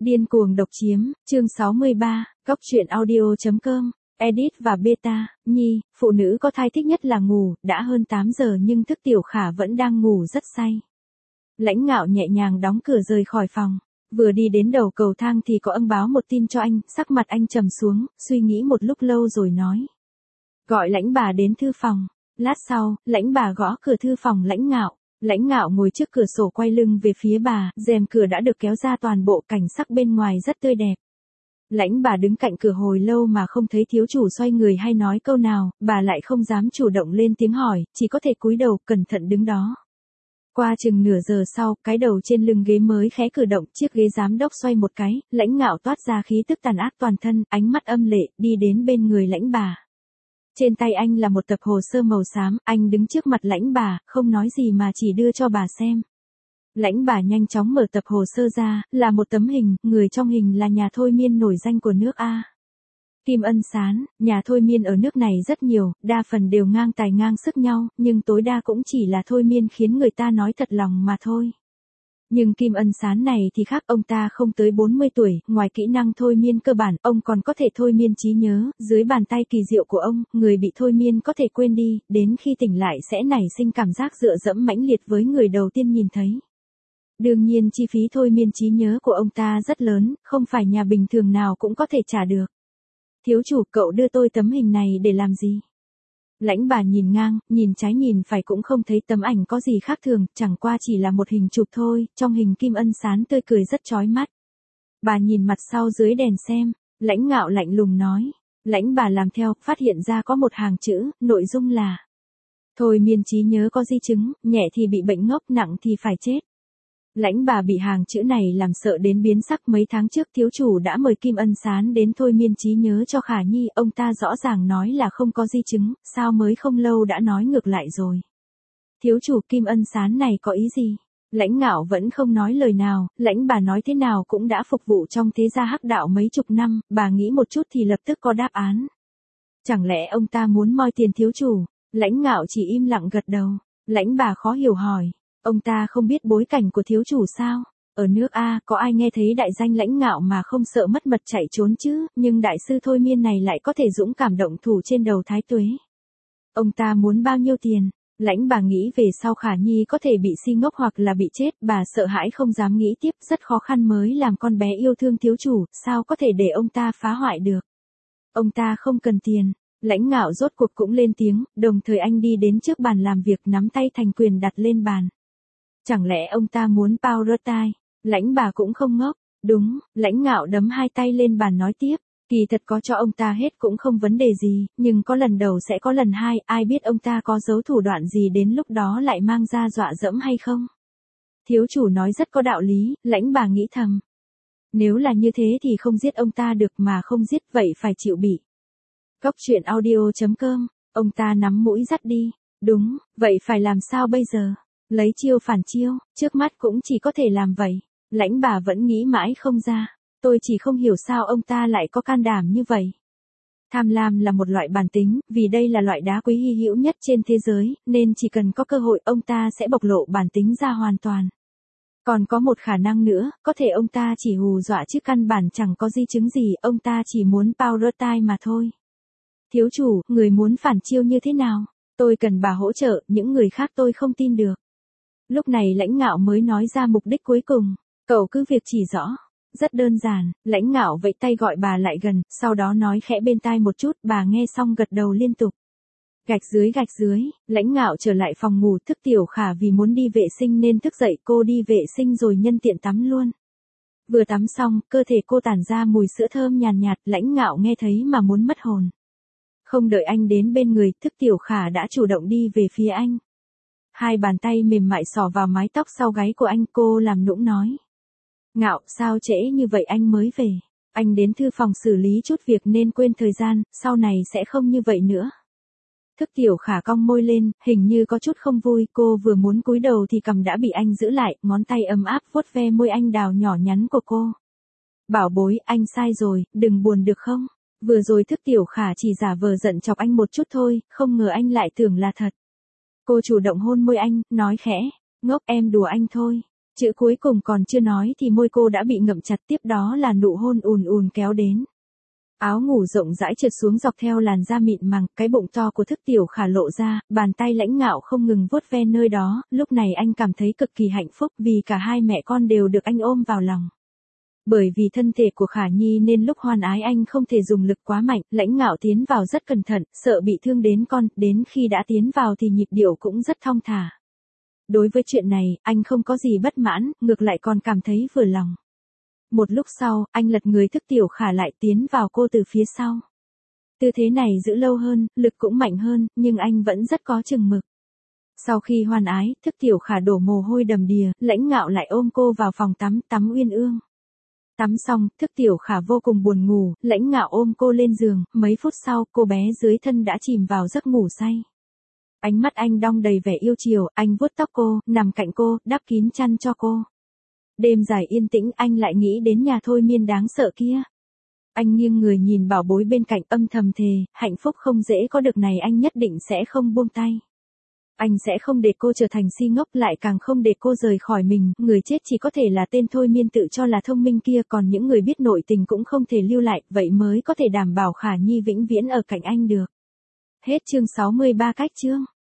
Điên cuồng độc chiếm, chương 63, Góc truyện audio.com, edit và beta, Nhi, phụ nữ có thai thích nhất là ngủ, đã hơn 8 giờ nhưng thức Tiểu Khả vẫn đang ngủ rất say. Lãnh Ngạo nhẹ nhàng đóng cửa rời khỏi phòng, vừa đi đến đầu cầu thang thì có âm báo một tin cho anh, sắc mặt anh trầm xuống, suy nghĩ một lúc lâu rồi nói. Gọi Lãnh bà đến thư phòng, lát sau, Lãnh bà gõ cửa thư phòng Lãnh Ngạo. Lãnh Ngạo ngồi trước cửa sổ quay lưng về phía bà, rèm cửa đã được kéo ra, toàn bộ cảnh sắc bên ngoài rất tươi đẹp. Lãnh bà đứng cạnh cửa hồi lâu mà không thấy thiếu chủ xoay người hay nói câu nào, bà lại không dám chủ động lên tiếng hỏi, chỉ có thể cúi đầu cẩn thận đứng đó. Qua chừng nửa giờ sau, cái đầu trên lưng ghế mới khẽ cử động, chiếc ghế giám đốc xoay một cái, Lãnh Ngạo toát ra khí tức tàn ác toàn thân, ánh mắt âm lệ, đi đến bên người Lãnh bà. Trên tay anh là một tập hồ sơ màu xám, anh đứng trước mặt Lãnh bà, không nói gì mà chỉ đưa cho bà xem. Lãnh bà nhanh chóng mở tập hồ sơ ra, là một tấm hình, người trong hình là nhà thôi miên nổi danh của nước A. Kim Ân Sán, nhà thôi miên ở nước này rất nhiều, đa phần đều ngang tài ngang sức nhau, nhưng tối đa cũng chỉ là thôi miên khiến người ta nói thật lòng mà thôi. Nhưng Kim Ân Sán này thì khác, ông ta không tới 40 tuổi, ngoài kỹ năng thôi miên cơ bản, ông còn có thể thôi miên trí nhớ, dưới bàn tay kỳ diệu của ông, người bị thôi miên có thể quên đi, đến khi tỉnh lại sẽ nảy sinh cảm giác dựa dẫm mãnh liệt với người đầu tiên nhìn thấy. Đương nhiên chi phí thôi miên trí nhớ của ông ta rất lớn, không phải nhà bình thường nào cũng có thể trả được. Thiếu chủ, cậu đưa tôi tấm hình này để làm gì? Lãnh bà nhìn ngang, nhìn trái nhìn phải cũng không thấy tấm ảnh có gì khác thường, chẳng qua chỉ là một hình chụp thôi, trong hình Kim Ân Sán tươi cười rất chói mắt. Bà nhìn mặt sau dưới đèn xem, Lãnh Ngạo lạnh lùng nói. Lãnh bà làm theo, phát hiện ra có một hàng chữ, nội dung là: thôi miên trí nhớ có di chứng, nhẹ thì bị bệnh ngốc, nặng thì phải chết. Lãnh bà bị hàng chữ này làm sợ đến biến sắc. Mấy tháng trước thiếu chủ đã mời Kim Ân Sán đến thôi miên trí nhớ cho Khả Nhi, ông ta rõ ràng nói là không có di chứng, sao mới không lâu đã nói ngược lại rồi. Thiếu chủ, Kim Ân Sán này có ý gì? Lãnh Ngạo vẫn không nói lời nào, Lãnh bà nói thế nào cũng đã phục vụ trong thế gia hắc đạo mấy chục năm, bà nghĩ một chút thì lập tức có đáp án. Chẳng lẽ ông ta muốn moi tiền thiếu chủ? Lãnh Ngạo chỉ im lặng gật đầu. Lãnh bà khó hiểu hỏi. Ông ta không biết bối cảnh của thiếu chủ sao? Ở nước A có ai nghe thấy đại danh Lãnh Ngạo mà không sợ mất mật chạy trốn chứ, nhưng đại sư thôi miên này lại có thể dũng cảm động thủ trên đầu Thái Tuế. Ông ta muốn bao nhiêu tiền? Lãnh bà nghĩ về sau Khả Nhi có thể bị si ngốc hoặc là bị chết, bà sợ hãi không dám nghĩ tiếp, rất khó khăn mới làm con bé yêu thương thiếu chủ, sao có thể để ông ta phá hoại được? Ông ta không cần tiền. Lãnh Ngạo rốt cuộc cũng lên tiếng, đồng thời anh đi đến trước bàn làm việc, nắm tay thành quyền đặt lên bàn. Chẳng lẽ ông ta muốn power time? Lãnh bà cũng không ngốc. Đúng, Lãnh Ngạo đấm hai tay lên bàn nói tiếp. Kỳ thật có cho ông ta hết cũng không vấn đề gì, nhưng có lần đầu sẽ có lần hai, ai biết ông ta có giấu thủ đoạn gì đến lúc đó lại mang ra dọa dẫm hay không? Thiếu chủ nói rất có đạo lý, Lãnh bà nghĩ thầm. Nếu là như thế thì không giết ông ta được, mà không giết vậy phải chịu bị. Góc truyện audio.com, ông ta nắm mũi dắt đi. Đúng, vậy phải làm sao bây giờ? Lấy chiêu phản chiêu, trước mắt cũng chỉ có thể làm vậy. Lãnh bà vẫn nghĩ mãi không ra. Tôi chỉ không hiểu sao ông ta lại có can đảm như vậy. Tham lam là một loại bản tính, vì đây là loại đá quý hy hữu nhất trên thế giới, nên chỉ cần có cơ hội ông ta sẽ bộc lộ bản tính ra hoàn toàn. Còn có một khả năng nữa, có thể ông ta chỉ hù dọa chứ căn bản chẳng có di chứng gì, ông ta chỉ muốn power time mà thôi. Thiếu chủ, người muốn phản chiêu như thế nào? Tôi cần bà hỗ trợ, những người khác tôi không tin được. Lúc này Lãnh Ngạo mới nói ra mục đích cuối cùng. Cậu cứ việc chỉ rõ. Rất đơn giản, Lãnh Ngạo vẫy tay gọi bà lại gần, sau đó nói khẽ bên tai một chút, bà nghe xong gật đầu liên tục. Gạch dưới, Lãnh Ngạo trở lại phòng ngủ, thức Tiểu Khả vì muốn đi vệ sinh nên thức dậy, cô đi vệ sinh rồi nhân tiện tắm luôn. Vừa tắm xong, cơ thể cô tản ra mùi sữa thơm nhàn nhạt, Lãnh Ngạo nghe thấy mà muốn mất hồn. Không đợi anh đến bên người, thức Tiểu Khả đã chủ động đi về phía anh. Hai bàn tay mềm mại xỏ vào mái tóc sau gáy của anh, cô làm nũng nói. Ngạo, sao trễ như vậy anh mới về? Anh đến thư phòng xử lý chút việc nên quên thời gian, sau này sẽ không như vậy nữa. Thức Tiểu Khả cong môi lên, hình như có chút không vui, cô vừa muốn cúi đầu thì cằm đã bị anh giữ lại, ngón tay ấm áp vuốt ve môi anh đào nhỏ nhắn của cô. Bảo bối, anh sai rồi, đừng buồn được không? Vừa rồi Thức Tiểu Khả chỉ giả vờ giận chọc anh một chút thôi, không ngờ anh lại tưởng là thật. Cô chủ động hôn môi anh, nói khẽ, ngốc em đùa anh thôi. Chữ cuối cùng còn chưa nói thì môi cô đã bị ngậm chặt, tiếp đó là nụ hôn ùn ùn kéo đến. Áo ngủ rộng rãi trượt xuống dọc theo làn da mịn màng, cái bụng to của Thức Tiểu Khả lộ ra, bàn tay lãnh ngạo không ngừng vuốt ve nơi đó, lúc này anh cảm thấy cực kỳ hạnh phúc vì cả hai mẹ con đều được anh ôm vào lòng. Bởi vì thân thể của Khả Nhi nên lúc hoan ái anh không thể dùng lực quá mạnh, lãnh ngạo tiến vào rất cẩn thận, sợ bị thương đến con, đến khi đã tiến vào thì nhịp điệu cũng rất thong thả. Đối với chuyện này, anh không có gì bất mãn, ngược lại còn cảm thấy vừa lòng. Một lúc sau, anh lật người Thức Tiểu Khả lại tiến vào cô từ phía sau. Tư thế này giữ lâu hơn, lực cũng mạnh hơn, nhưng anh vẫn rất có chừng mực. Sau khi hoan ái, Thức Tiểu Khả đổ mồ hôi đầm đìa, lãnh ngạo lại ôm cô vào phòng tắm uyên ương. Tắm xong, Thức Tiểu Khả vô cùng buồn ngủ, lãnh ngạo ôm cô lên giường, mấy phút sau, cô bé dưới thân đã chìm vào giấc ngủ say. Ánh mắt anh đong đầy vẻ yêu chiều, anh vuốt tóc cô, nằm cạnh cô, đắp kín chăn cho cô. Đêm dài yên tĩnh, anh lại nghĩ đến nhà thôi miên đáng sợ kia. Anh nghiêng người nhìn bảo bối bên cạnh, âm thầm thề, hạnh phúc không dễ có được này anh nhất định sẽ không buông tay. Anh sẽ không để cô trở thành si ngốc, lại càng không để cô rời khỏi mình, người chết chỉ có thể là tên thôi miên tự cho là thông minh kia, còn những người biết nội tình cũng không thể lưu lại, vậy mới có thể đảm bảo Khả Nhi vĩnh viễn ở cạnh anh được. Hết chương 63 cách chương.